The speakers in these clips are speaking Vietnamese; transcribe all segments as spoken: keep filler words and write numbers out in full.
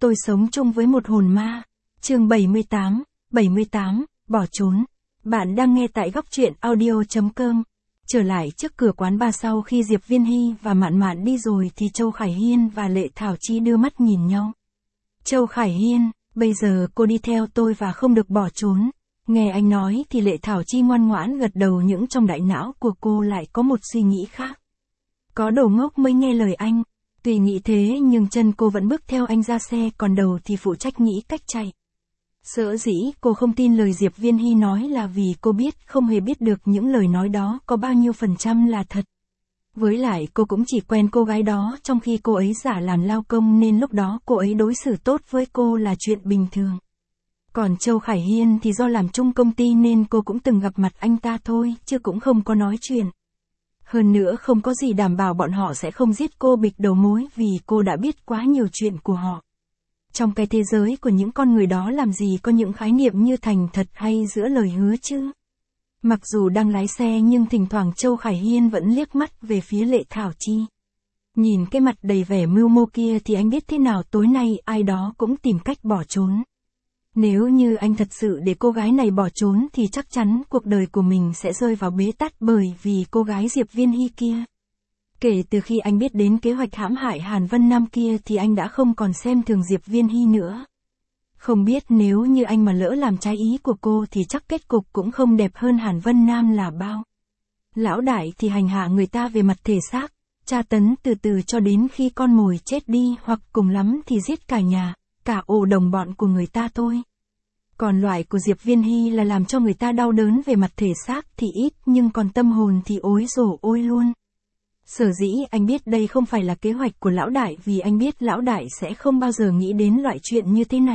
Tôi sống chung với một hồn ma. Chương bảy mươi tám, bảy mươi tám, bỏ trốn. Bạn đang nghe tại góc truyện audio chấm com. Trở lại trước cửa quán bar sau khi Diệp Viên Hy và Mạn Mạn đi rồi thì Châu Khải Hiên và Lệ Thảo Chi đưa mắt nhìn nhau. Châu Khải Hiên, bây giờ cô đi theo tôi và không được bỏ trốn. Nghe anh nói thì Lệ Thảo Chi ngoan ngoãn gật đầu, những trong đại não của cô lại có một suy nghĩ khác. Có đồ ngốc mới nghe lời anh. Tuy nghĩ thế nhưng chân cô vẫn bước theo anh ra xe, còn đầu thì phụ trách nghĩ cách chạy. Sở dĩ cô không tin lời Diệp Viên Hy nói là vì cô biết không hề biết được những lời nói đó có bao nhiêu phần trăm là thật. Với lại cô cũng chỉ quen cô gái đó trong khi cô ấy giả làm lao công, nên lúc đó cô ấy đối xử tốt với cô là chuyện bình thường. Còn Châu Khải Hiên thì do làm chung công ty nên cô cũng từng gặp mặt anh ta thôi, chứ cũng không có nói chuyện. Hơn nữa không có gì đảm bảo bọn họ sẽ không giết cô bịch đầu mối, vì cô đã biết quá nhiều chuyện của họ. Trong cái thế giới của những con người đó làm gì có những khái niệm như thành thật hay giữa lời hứa chứ. Mặc dù đang lái xe nhưng thỉnh thoảng Châu Khải Hiên vẫn liếc mắt về phía Lệ Thảo Chi. Nhìn cái mặt đầy vẻ mưu mô kia thì anh biết thế nào tối nay ai đó cũng tìm cách bỏ trốn. Nếu như anh thật sự để cô gái này bỏ trốn thì chắc chắn cuộc đời của mình sẽ rơi vào bế tắc bởi vì cô gái Diệp Viên Hy kia. Kể từ khi anh biết đến kế hoạch hãm hại Hàn Vân Nam kia thì anh đã không còn xem thường Diệp Viên Hy nữa. Không biết nếu như anh mà lỡ làm trái ý của cô thì chắc kết cục cũng không đẹp hơn Hàn Vân Nam là bao. Lão đại thì hành hạ người ta về mặt thể xác, tra tấn từ từ cho đến khi con mồi chết đi, hoặc cùng lắm thì giết cả nhà, cả ổ đồng bọn của người ta thôi. Còn loại của Diệp Viên Hy là làm cho người ta đau đớn về mặt thể xác thì ít, nhưng còn tâm hồn thì ối dổ ôi luôn. Sở dĩ anh biết đây không phải là kế hoạch của lão đại vì anh biết lão đại sẽ không bao giờ nghĩ đến loại chuyện như thế này.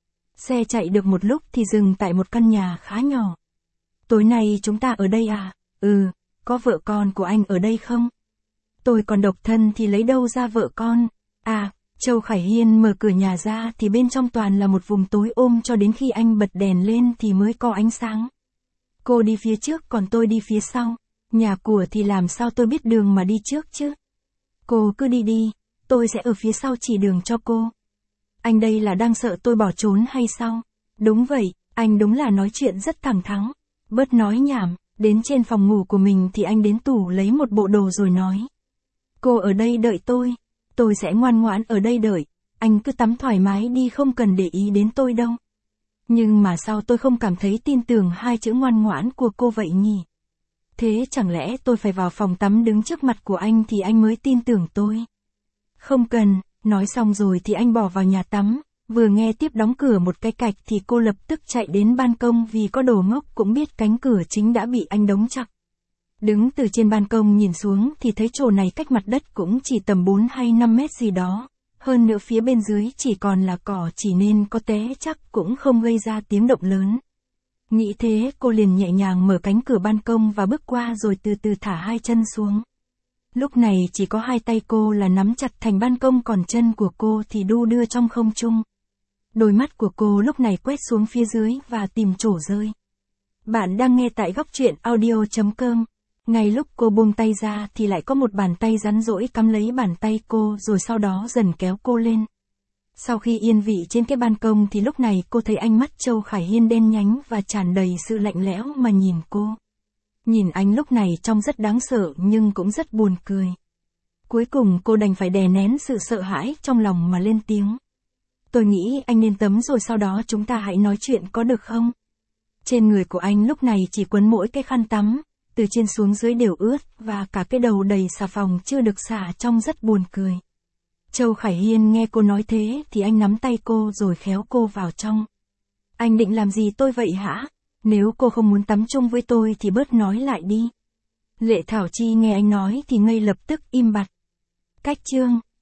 Xe chạy được một lúc thì dừng tại một căn nhà khá nhỏ. Tối nay chúng ta ở đây à? Ừ, có vợ con của anh ở đây không? Tôi còn độc thân thì lấy đâu ra vợ con? À, Châu Khải Hiên mở cửa nhà ra thì bên trong toàn là một vùng tối ôm, cho đến khi anh bật đèn lên thì mới có ánh sáng. Cô đi phía trước còn tôi đi phía sau. Nhà của thì làm sao tôi biết đường mà đi trước chứ? Cô cứ đi đi, tôi sẽ ở phía sau chỉ đường cho cô. Anh đây là đang sợ tôi bỏ trốn hay sao? Đúng vậy, anh đúng là nói chuyện rất thẳng thắn. Bớt nói nhảm, đến trên phòng ngủ của mình thì anh đến tủ lấy một bộ đồ rồi nói. Cô ở đây đợi tôi, tôi sẽ ngoan ngoãn ở đây đợi, anh cứ tắm thoải mái đi, không cần để ý đến tôi đâu. Nhưng mà sao tôi không cảm thấy tin tưởng hai chữ ngoan ngoãn của cô vậy nhỉ? Thế chẳng lẽ tôi phải vào phòng tắm đứng trước mặt của anh thì anh mới tin tưởng tôi? Không cần, nói xong rồi thì anh bỏ vào nhà tắm, vừa nghe tiếp đóng cửa một cái cạch thì cô lập tức chạy đến ban công, vì có đồ ngốc cũng biết cánh cửa chính đã bị anh đóng chặt. Đứng từ trên ban công nhìn xuống thì thấy chỗ này cách mặt đất cũng chỉ tầm bốn hay năm mét gì đó, hơn nữa phía bên dưới chỉ còn là cỏ, chỉ nên có té chắc cũng không gây ra tiếng động lớn. Nghĩ thế cô liền nhẹ nhàng mở cánh cửa ban công và bước qua rồi từ từ thả hai chân xuống. Lúc này chỉ có hai tay cô là nắm chặt thành ban công, còn chân của cô thì đu đưa trong không trung. Đôi mắt của cô lúc này quét xuống phía dưới và tìm chỗ rơi. Bạn đang nghe tại góc truyện audio chấm com. Ngay lúc cô buông tay ra thì lại có một bàn tay rắn rỗi cắm lấy bàn tay cô, rồi sau đó dần kéo cô lên. Sau khi yên vị trên cái ban công thì lúc này cô thấy ánh mắt Châu Khải Hiên đen nhánh và tràn đầy sự lạnh lẽo mà nhìn cô. Nhìn anh lúc này trông rất đáng sợ nhưng cũng rất buồn cười. Cuối cùng cô đành phải đè nén sự sợ hãi trong lòng mà lên tiếng. Tôi nghĩ anh nên tắm rồi sau đó chúng ta hãy nói chuyện có được không? Trên người của anh lúc này chỉ quấn mỗi cái khăn tắm, từ trên xuống dưới đều ướt và cả cái đầu đầy xà phòng chưa được xả, trông rất buồn cười. Châu Khải Hiên nghe cô nói thế thì anh nắm tay cô rồi khéo cô vào trong. Anh định làm gì tôi vậy hả? Nếu cô không muốn tắm chung với tôi thì bớt nói lại đi. Lệ Thảo Chi nghe anh nói thì ngây lập tức im bặt. Cách chương